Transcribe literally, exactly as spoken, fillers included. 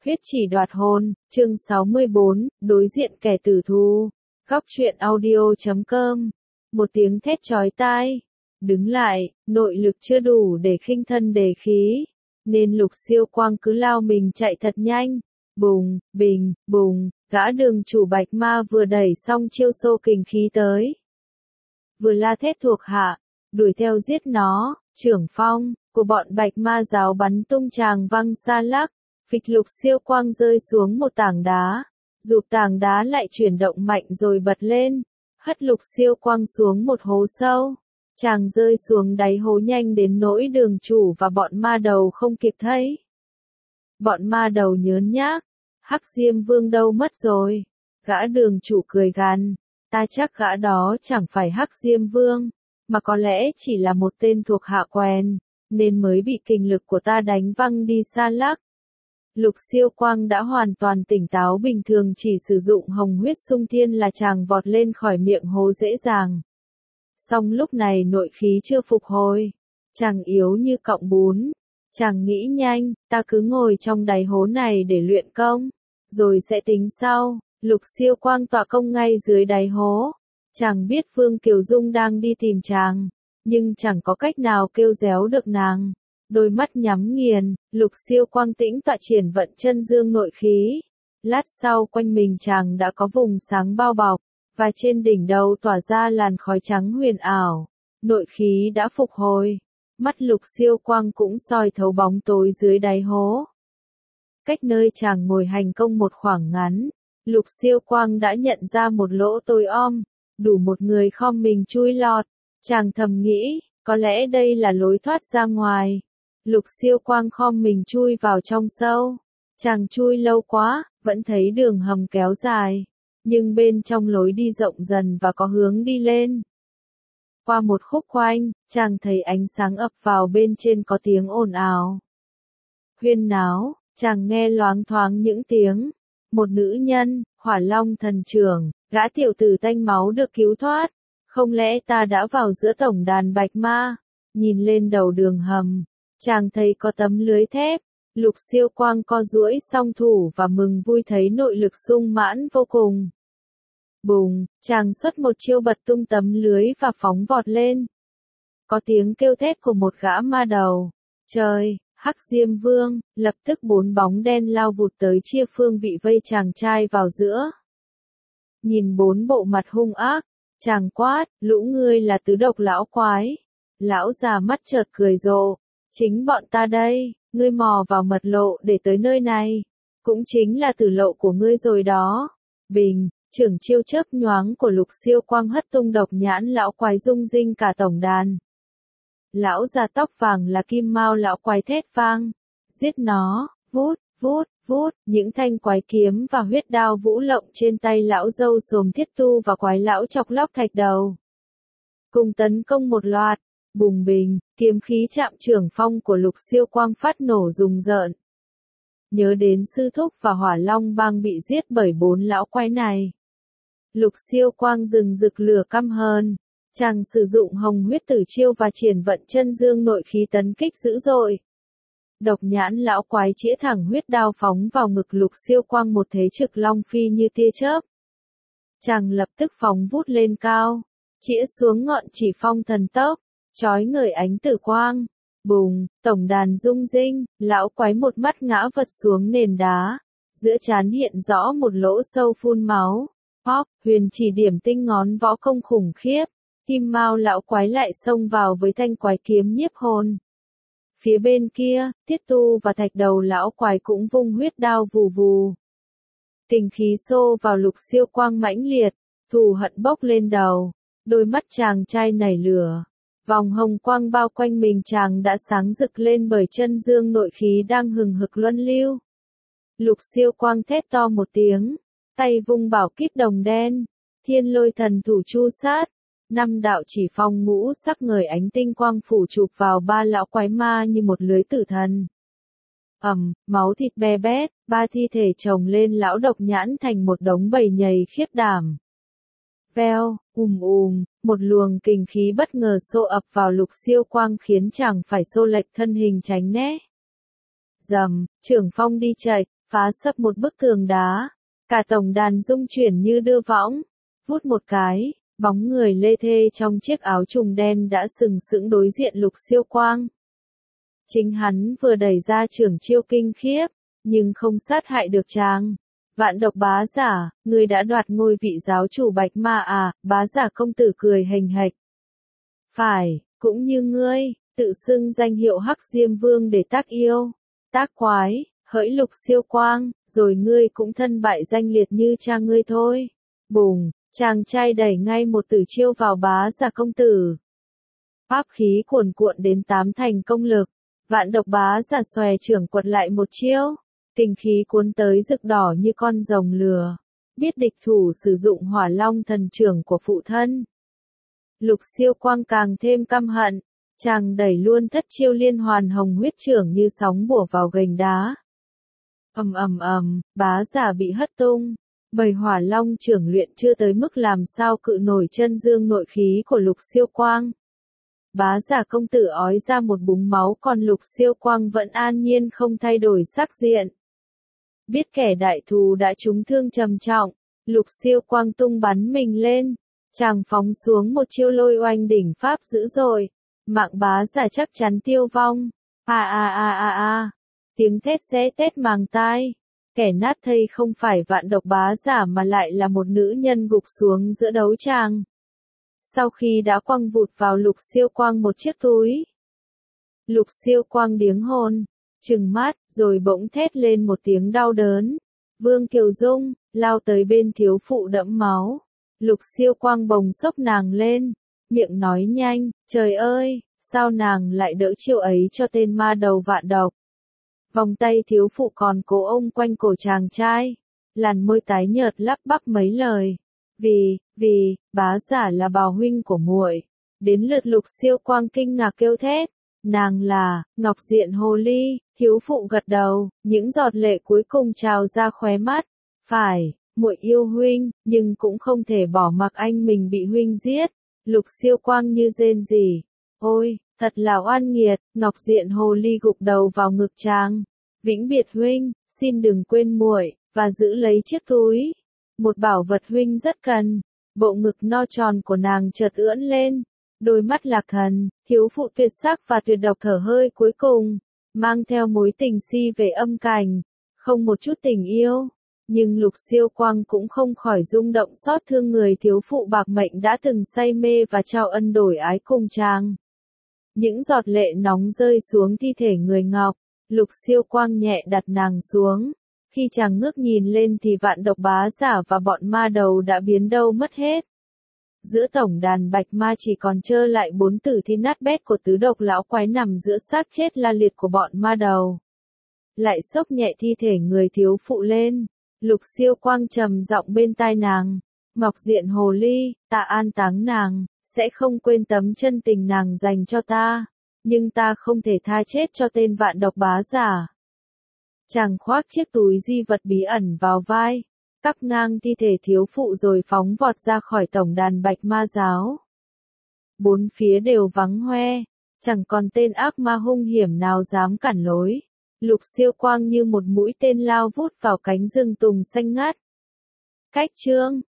Huyết chỉ đoạt hồn, chương sáu mươi bốn, đối diện kẻ tử thù. Góc truyện audio chấm com. Một tiếng thét chói tai. Đứng lại, nội lực chưa đủ để khinh thân đề khí. Nên Lục Siêu Quang cứ lao mình chạy thật nhanh. Bùng, bình, bùng, gã đường chủ Bạch Ma vừa đẩy xong chiêu xô kình khí tới. Vừa la thét thuộc hạ, đuổi theo giết nó, trưởng phong của bọn Bạch Ma giáo bắn tung tràng văng xa lắc. Phịch Lục Siêu Quang rơi xuống một tảng đá, rụt tảng đá lại chuyển động mạnh rồi bật lên, hất Lục Siêu Quang xuống một hố sâu. Chàng rơi xuống đáy hố nhanh đến nỗi đường chủ và bọn ma đầu không kịp thấy. Bọn ma đầu nhớn nhác, Hắc Diêm Vương đâu mất rồi? Gã đường chủ cười gằn, ta chắc gã đó chẳng phải Hắc Diêm Vương, mà có lẽ chỉ là một tên thuộc hạ quen, nên mới bị kình lực của ta đánh văng đi xa lắc. Lục Siêu Quang đã hoàn toàn tỉnh táo, bình thường chỉ sử dụng hồng huyết xung thiên là chàng vọt lên khỏi miệng hố dễ dàng. Song lúc này nội khí chưa phục hồi, chàng yếu như cọng bún. Chàng nghĩ nhanh, ta cứ ngồi trong đáy hố này để luyện công, rồi sẽ tính sau. Lục Siêu Quang tọa công ngay dưới đáy hố. Chàng biết Phương Kiều Dung đang đi tìm chàng, nhưng chẳng có cách nào kêu réo được nàng. Đôi mắt nhắm nghiền, Lục Siêu Quang tĩnh tọa triển vận chân dương nội khí. Lát sau quanh mình chàng đã có vùng sáng bao bọc, và trên đỉnh đầu tỏa ra làn khói trắng huyền ảo. Nội khí đã phục hồi, mắt Lục Siêu Quang cũng soi thấu bóng tối dưới đáy hố. Cách nơi chàng ngồi hành công một khoảng ngắn, Lục Siêu Quang đã nhận ra một lỗ tối om, đủ một người khom mình chui lọt. Chàng thầm nghĩ, có lẽ đây là lối thoát ra ngoài. Lục Siêu Quang khom mình chui vào trong sâu. Chàng chui lâu quá, vẫn thấy đường hầm kéo dài, nhưng bên trong lối đi rộng dần và có hướng đi lên. Qua một khúc khoanh, chàng thấy ánh sáng ập vào, bên trên có tiếng ồn ào. Huyên náo, chàng nghe loáng thoáng những tiếng. Một nữ nhân, Hỏa Long thần trưởng, gã tiểu tử tanh máu được cứu thoát. Không lẽ ta đã vào giữa tổng đàn Bạch Ma? Nhìn lên đầu đường hầm, chàng thấy có tấm lưới thép. Lục Siêu Quang co duỗi song thủ và mừng vui thấy nội lực sung mãn vô cùng. Bùng, chàng xuất một chiêu bật tung tấm lưới và phóng vọt lên. Có tiếng kêu thét của một gã ma đầu. Trời, Hắc Diêm Vương, lập tức bốn bóng đen lao vụt tới chia phương vị vây chàng trai vào giữa. Nhìn bốn bộ mặt hung ác, chàng quát, lũ ngươi là tứ độc lão quái. Lão già mắt chợt cười rộ, chính bọn ta đây, ngươi mò vào mật lộ để tới nơi này, cũng chính là tử lộ của ngươi rồi đó. Bình, trưởng chiêu chớp nhoáng của Lục Siêu Quang hất tung độc nhãn lão quái rung rinh cả tổng đàn. Lão già tóc vàng là Kim Mao lão quái thét vang, giết nó, vút, vút, vút, những thanh quái kiếm và huyết đao vũ lộng trên tay lão râu xồm Thiết Tu và quái lão chọc lóc thạch đầu. Cùng tấn công một loạt, bùng bình, kiếm khí chạm trưởng phong của Lục Siêu Quang phát nổ rùng rợn. Nhớ đến sư thúc và Hỏa Long bang bị giết bởi bốn lão quái này, Lục Siêu Quang rừng rực lửa căm hờn. Chàng sử dụng hồng huyết tử chiêu và triển vận chân dương nội khí tấn kích dữ dội. Độc nhãn lão quái chĩa thẳng huyết đao phóng vào ngực Lục Siêu Quang, một thế trực long phi như tia chớp. Chàng lập tức phóng vút lên cao, chĩa xuống ngọn chỉ phong thần tốc, chói ngời ánh tử quang. Bùng, tổng đàn rung rinh, lão quái một mắt ngã vật xuống nền đá, giữa trán hiện rõ một lỗ sâu phun máu. Hóc, huyền chỉ điểm tinh ngón võ công khủng khiếp. Kim Mao lão quái lại xông vào với thanh quái kiếm nhiếp hồn. Phía bên kia, Thiết Tu và thạch đầu lão quái cũng vung huyết đao vù vù. Kình khí xô vào Lục Siêu Quang mãnh liệt, thù hận bốc lên đầu. Đôi mắt chàng trai nảy lửa, vòng hồng quang bao quanh mình chàng đã sáng rực lên bởi chân dương nội khí đang hừng hực luân lưu. Lục Siêu Quang thét to một tiếng, tay vung bảo kíp đồng đen, Thiên Lôi Thần Thủ chu sát. Năm đạo chỉ phong ngũ sắc ngời ánh tinh quang phủ chụp vào ba lão quái ma như một lưới tử thần. Ầm, máu thịt be bét, ba thi thể chồng lên lão độc nhãn thành một đống bầy nhầy khiếp đảm. Veo, ùm ùm, một luồng kình khí bất ngờ xô ập vào Lục Siêu Quang khiến chàng phải xô lệch thân hình tránh né. Dầm, trưởng phong đi chạy, phá sập một bức tường đá. Cả tổng đàn rung chuyển như đưa võng. Vút một cái, bóng người lê thê trong chiếc áo trùng đen đã sừng sững đối diện Lục Siêu Quang. Chính hắn vừa đẩy ra trưởng chiêu kinh khiếp, nhưng không sát hại được chàng. Vạn độc bá giả, ngươi đã đoạt ngôi vị giáo chủ Bạch Ma à, bá giả công tử cười hình hạch. Phải, cũng như ngươi, tự xưng danh hiệu Hắc Diêm Vương để tác yêu, tác quái, hỡi Lục Siêu Quang, rồi ngươi cũng thân bại danh liệt như cha ngươi thôi. Bùng, chàng trai đẩy ngay một tử chiêu vào bá giả công tử. Pháp khí cuồn cuộn đến tám thành công lực, vạn độc bá giả xòe trưởng quật lại một chiêu. Kinh khí cuốn tới rực đỏ như con rồng lửa. Biết địch thủ sử dụng hỏa long thần trưởng của phụ thân. Lục Siêu Quang càng thêm căm hận. Chàng đẩy luôn thất chiêu liên hoàn hồng huyết trưởng như sóng bủa vào gành đá. Ầm ầm ầm, bá giả bị hất tung. Bầy hỏa long trưởng luyện chưa tới mức làm sao cự nổi chân dương nội khí của Lục Siêu Quang. Bá giả công tử ói ra một búng máu, còn Lục Siêu Quang vẫn an nhiên không thay đổi sắc diện. Biết kẻ đại thù đã trúng thương trầm trọng, Lục Siêu Quang tung bắn mình lên, chàng phóng xuống một chiêu lôi oanh đỉnh pháp dữ dội, mạng bá giả chắc chắn tiêu vong. A a a a a, tiếng thét xé tét màng tai, kẻ nát thây không phải vạn độc bá giả mà lại là một nữ nhân gục xuống giữa đấu tràng. Sau khi đã quăng vụt vào Lục Siêu Quang một chiếc túi, Lục Siêu Quang điếng hồn, trừng mắt, rồi bỗng thét lên một tiếng đau đớn. Vương Kiều Dung, lao tới bên thiếu phụ đẫm máu. Lục Siêu Quang bồng xốc nàng lên, miệng nói nhanh, trời ơi, sao nàng lại đỡ chiêu ấy cho tên ma đầu vạn độc. Vòng tay thiếu phụ còn cố ôm quanh cổ chàng trai, làn môi tái nhợt lắp bắp mấy lời. Vì, vì, bá giả là bào huynh của muội. Đến lượt Lục Siêu Quang kinh ngạc kêu thét. Nàng là, Ngọc Diện Hồ Ly, thiếu phụ gật đầu, những giọt lệ cuối cùng trào ra khóe mắt. Phải, muội yêu huynh, nhưng cũng không thể bỏ mặc anh mình bị huynh giết. Lục Siêu Quang như rên rỉ. Ôi, thật là oan nghiệt, Ngọc Diện Hồ Ly gục đầu vào ngực chàng. Vĩnh biệt huynh, xin đừng quên muội, và giữ lấy chiếc túi. Một bảo vật huynh rất cần. Bộ ngực no tròn của nàng chợt ưỡn lên. Đôi mắt lạc thần, thiếu phụ tuyệt sắc và tuyệt độc thở hơi cuối cùng, mang theo mối tình si về âm cảnh, không một chút tình yêu. Nhưng Lục Siêu Quang cũng không khỏi rung động xót thương người thiếu phụ bạc mệnh đã từng say mê và trao ân đổi ái cùng chàng. Những giọt lệ nóng rơi xuống thi thể người Ngọc, Lục Siêu Quang nhẹ đặt nàng xuống. Khi chàng ngước nhìn lên thì vạn độc bá giả và bọn ma đầu đã biến đâu mất hết. Giữa tổng đàn bạch ma chỉ còn trơ lại bốn tử thi nát bét của tứ độc lão quái nằm giữa xác chết la liệt của bọn ma đầu. Lại xốc nhẹ thi thể người thiếu phụ lên, Lục Siêu Quang trầm giọng bên tai nàng, Ngọc Diện Hồ Ly, ta an táng nàng, sẽ không quên tấm chân tình nàng dành cho ta, nhưng ta không thể tha chết cho tên vạn độc bá giả. Chàng khoác chiếc túi di vật bí ẩn vào vai, cắp ngang thi thể thiếu phụ rồi phóng vọt ra khỏi tổng đàn bạch ma giáo. Bốn phía đều vắng hoe, chẳng còn tên ác ma hung hiểm nào dám cản lối. Lục Siêu Quang như một mũi tên lao vút vào cánh rừng tùng xanh ngát. Cách chương